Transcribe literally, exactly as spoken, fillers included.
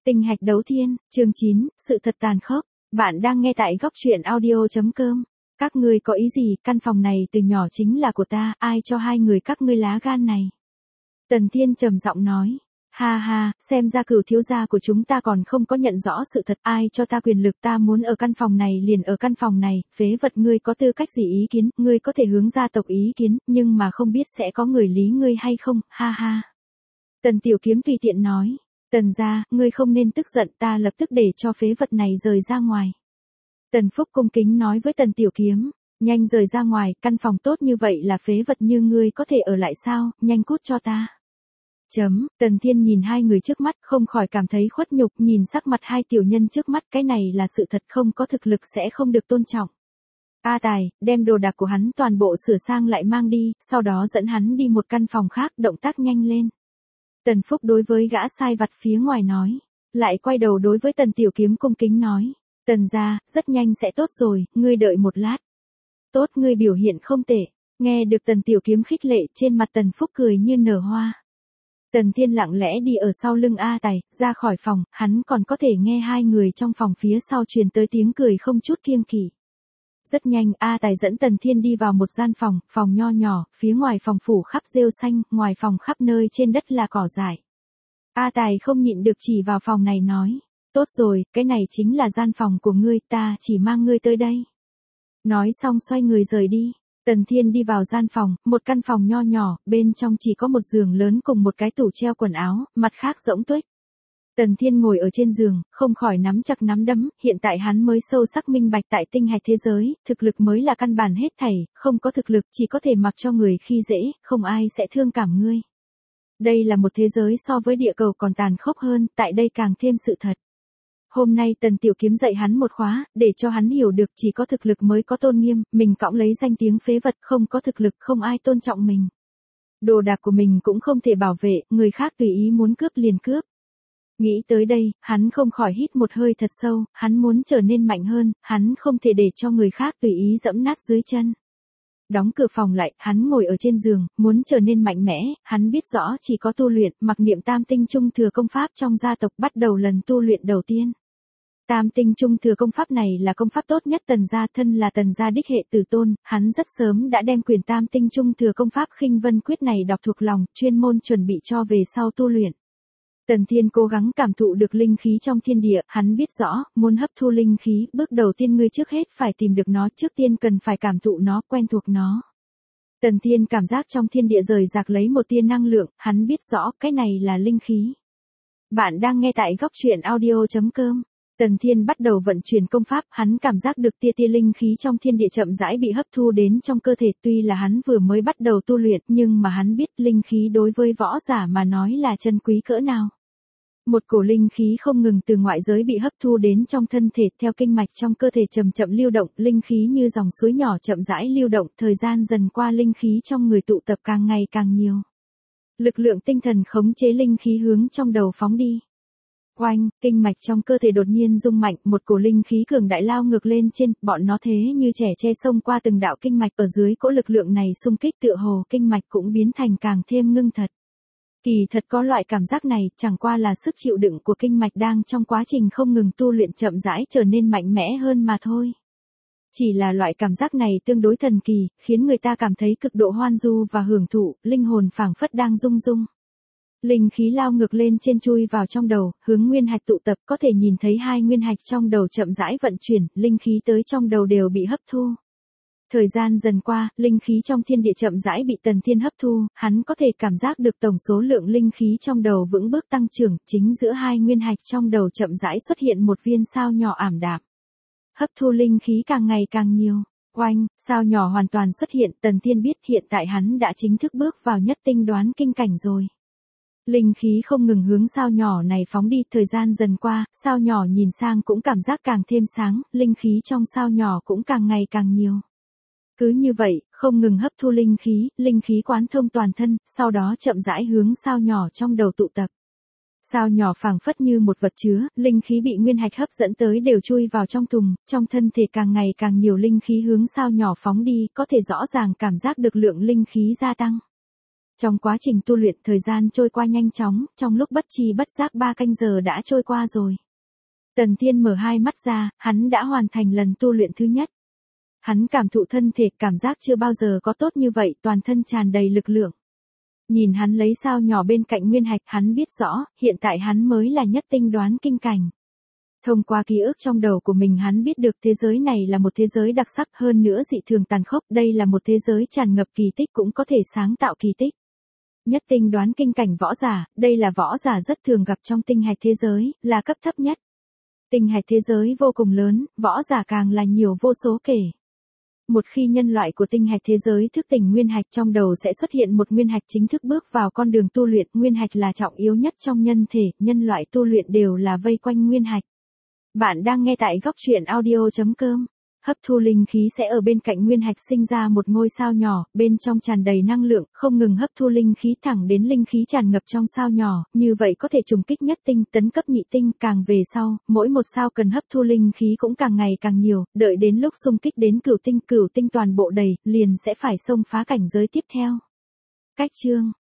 Tinh hạch đấu thiên, chương chín, sự thật tàn khốc. Bạn đang nghe tại góc truyện audio.com. Các ngươi có ý gì, căn phòng này từ nhỏ chính là của ta, ai cho hai người các ngươi lá gan này? Tần Thiên trầm giọng nói. Ha ha, xem ra cửu thiếu gia của chúng ta còn không có nhận rõ sự thật, ai cho ta quyền lực, ta muốn ở căn phòng này liền ở căn phòng này, phế vật, ngươi có tư cách gì ý kiến, ngươi có thể hướng gia tộc ý kiến, nhưng mà không biết sẽ có người lý ngươi hay không, ha ha. Tần Tiểu Kiếm tùy tiện nói. Tần gia, ngươi không nên tức giận, ta lập tức để cho phế vật này rời ra ngoài. Tần Phúc cung kính nói với Tần Tiểu Kiếm, nhanh rời ra ngoài, căn phòng tốt như vậy là phế vật như ngươi có thể ở lại sao, nhanh cút cho ta. Chấm, Tần Thiên nhìn hai người trước mắt không khỏi cảm thấy khuất nhục, nhìn sắc mặt hai tiểu nhân trước mắt, cái này là sự thật, không có thực lực sẽ không được tôn trọng. A Tài, đem đồ đạc của hắn toàn bộ sửa sang lại mang đi, sau đó dẫn hắn đi một căn phòng khác, động tác nhanh lên. Tần Phúc đối với gã sai vặt phía ngoài nói, lại quay đầu đối với Tần Tiểu Kiếm cung kính nói, Tần gia, rất nhanh sẽ tốt rồi, ngươi đợi một lát. Tốt, ngươi biểu hiện không tệ. Nghe được Tần Tiểu Kiếm khích lệ, trên mặt Tần Phúc cười như nở hoa. Tần Thiên lặng lẽ đi ở sau lưng A Tài, ra khỏi phòng, hắn còn có thể nghe hai người trong phòng phía sau truyền tới tiếng cười không chút kiêng kỵ. Rất nhanh, A Tài dẫn Tần Thiên đi vào một gian phòng, phòng nho nhỏ, phía ngoài phòng phủ khắp rêu xanh, ngoài phòng khắp nơi trên đất là cỏ dại. A Tài không nhịn được chỉ vào phòng này nói, tốt rồi, cái này chính là gian phòng của ngươi, ta chỉ mang ngươi tới đây. Nói xong xoay người rời đi. Tần Thiên đi vào gian phòng, một căn phòng nho nhỏ, bên trong chỉ có một giường lớn cùng một cái tủ treo quần áo, mặt khác rỗng tuếch. Tần Thiên ngồi ở trên giường, không khỏi nắm chặt nắm đấm, hiện tại hắn mới sâu sắc minh bạch tại tinh hạch thế giới, thực lực mới là căn bản hết thảy, không có thực lực chỉ có thể mặc cho người khi dễ, không ai sẽ thương cảm ngươi. Đây là một thế giới so với địa cầu còn tàn khốc hơn, tại đây càng thêm sự thật. Hôm nay Tần Tiểu Kiếm dạy hắn một khóa, để cho hắn hiểu được chỉ có thực lực mới có tôn nghiêm, mình cõng lấy danh tiếng phế vật, không có thực lực không ai tôn trọng mình. Đồ đạc của mình cũng không thể bảo vệ, người khác tùy ý muốn cướp liền cướp. Nghĩ tới đây, hắn không khỏi hít một hơi thật sâu, hắn muốn trở nên mạnh hơn, hắn không thể để cho người khác tùy ý dẫm nát dưới chân. Đóng cửa phòng lại, hắn ngồi ở trên giường, muốn trở nên mạnh mẽ, hắn biết rõ chỉ có tu luyện, mặc niệm tam tinh trung thừa công pháp trong gia tộc, bắt đầu lần tu luyện đầu tiên. Tam tinh trung thừa công pháp này là công pháp tốt nhất Tần gia, thân là Tần gia đích hệ tử tôn, hắn rất sớm đã đem quyền tam tinh trung thừa công pháp Khinh Vân Quyết này đọc thuộc lòng, chuyên môn chuẩn bị cho về sau tu luyện. Tần Thiên cố gắng cảm thụ được linh khí trong thiên địa, hắn biết rõ, muốn hấp thu linh khí, bước đầu tiên ngươi trước hết phải tìm được nó, trước tiên cần phải cảm thụ nó, quen thuộc nó. Tần Thiên cảm giác trong thiên địa rời rạc lấy một tia năng lượng, hắn biết rõ, cái này là linh khí. Bạn đang nghe tại góc truyện audio.com. Tần Thiên bắt đầu vận chuyển công pháp, hắn cảm giác được tia tia linh khí trong thiên địa chậm rãi bị hấp thu đến trong cơ thể, tuy là hắn vừa mới bắt đầu tu luyện, nhưng mà hắn biết linh khí đối với võ giả mà nói là chân quý cỡ nào. Một cổ linh khí không ngừng từ ngoại giới bị hấp thu đến trong thân thể, theo kinh mạch trong cơ thể chậm chậm lưu động, linh khí như dòng suối nhỏ chậm rãi lưu động, thời gian dần qua linh khí trong người tụ tập càng ngày càng nhiều. Lực lượng tinh thần khống chế linh khí hướng trong đầu phóng đi. Oanh, kinh mạch trong cơ thể đột nhiên rung mạnh, một cổ linh khí cường đại lao ngược lên trên, bọn nó thế như trẻ tre xông qua từng đạo kinh mạch, ở dưới cỗ lực lượng này xung kích tựa hồ kinh mạch cũng biến thành càng thêm ngưng thật. Kỳ thật có loại cảm giác này, chẳng qua là sức chịu đựng của kinh mạch đang trong quá trình không ngừng tu luyện chậm rãi trở nên mạnh mẽ hơn mà thôi. Chỉ là loại cảm giác này tương đối thần kỳ, khiến người ta cảm thấy cực độ hoan du và hưởng thụ, linh hồn phảng phất đang rung rung. Linh khí lao ngược lên trên chui vào trong đầu, hướng nguyên hạch tụ tập, có thể nhìn thấy hai nguyên hạch trong đầu chậm rãi vận chuyển, linh khí tới trong đầu đều bị hấp thu. Thời gian dần qua, linh khí trong thiên địa chậm rãi bị Tần Thiên hấp thu, hắn có thể cảm giác được tổng số lượng linh khí trong đầu vững bước tăng trưởng, chính giữa hai nguyên hạch trong đầu chậm rãi xuất hiện một viên sao nhỏ ảm đạm. Hấp thu linh khí càng ngày càng nhiều. Oanh, sao nhỏ hoàn toàn xuất hiện, Tần Thiên biết hiện tại hắn đã chính thức bước vào nhất tinh đoán kinh cảnh rồi. Linh khí không ngừng hướng sao nhỏ này phóng đi, thời gian dần qua, sao nhỏ nhìn sang cũng cảm giác càng thêm sáng, linh khí trong sao nhỏ cũng càng ngày càng nhiều. Cứ như vậy, không ngừng hấp thu linh khí, linh khí quán thông toàn thân, sau đó chậm rãi hướng sao nhỏ trong đầu tụ tập. Sao nhỏ phảng phất như một vật chứa, linh khí bị nguyên hạch hấp dẫn tới đều chui vào trong thùng, trong thân thể càng ngày càng nhiều linh khí hướng sao nhỏ phóng đi, có thể rõ ràng cảm giác được lượng linh khí gia tăng. Trong quá trình tu luyện thời gian trôi qua nhanh chóng, trong lúc bất chi bất giác ba canh giờ đã trôi qua rồi. Tần Thiên mở hai mắt ra, hắn đã hoàn thành lần tu luyện thứ nhất. Hắn cảm thụ thân thể, cảm giác chưa bao giờ có tốt như vậy, toàn thân tràn đầy lực lượng. Nhìn hắn lấy sao nhỏ bên cạnh nguyên hạch, hắn biết rõ, hiện tại hắn mới là nhất tinh đoán kinh cảnh. Thông qua ký ức trong đầu của mình hắn biết được thế giới này là một thế giới đặc sắc, hơn nữa dị thường tàn khốc, đây là một thế giới tràn ngập kỳ tích, cũng có thể sáng tạo kỳ tích. Nhất tinh đoán kinh cảnh võ giả, đây là võ giả rất thường gặp trong tinh hạch thế giới, là cấp thấp nhất. Tinh hạch thế giới vô cùng lớn, võ giả càng là nhiều vô số kể. Một khi nhân loại của tinh hạch thế giới thức tỉnh nguyên hạch, trong đầu sẽ xuất hiện một nguyên hạch chính thức bước vào con đường tu luyện. Nguyên hạch là trọng yếu nhất trong nhân thể, nhân loại tu luyện đều là vây quanh nguyên hạch. Bạn đang nghe tại góc truyện audio chấm com. Hấp thu linh khí sẽ ở bên cạnh nguyên hạch sinh ra một ngôi sao nhỏ, bên trong tràn đầy năng lượng, không ngừng hấp thu linh khí thẳng đến linh khí tràn ngập trong sao nhỏ, như vậy có thể trùng kích nhất tinh, tấn cấp nhị tinh, càng về sau, mỗi một sao cần hấp thu linh khí cũng càng ngày càng nhiều, đợi đến lúc xung kích đến cửu tinh, cửu tinh toàn bộ đầy, liền sẽ phải xông phá cảnh giới tiếp theo. Cách chương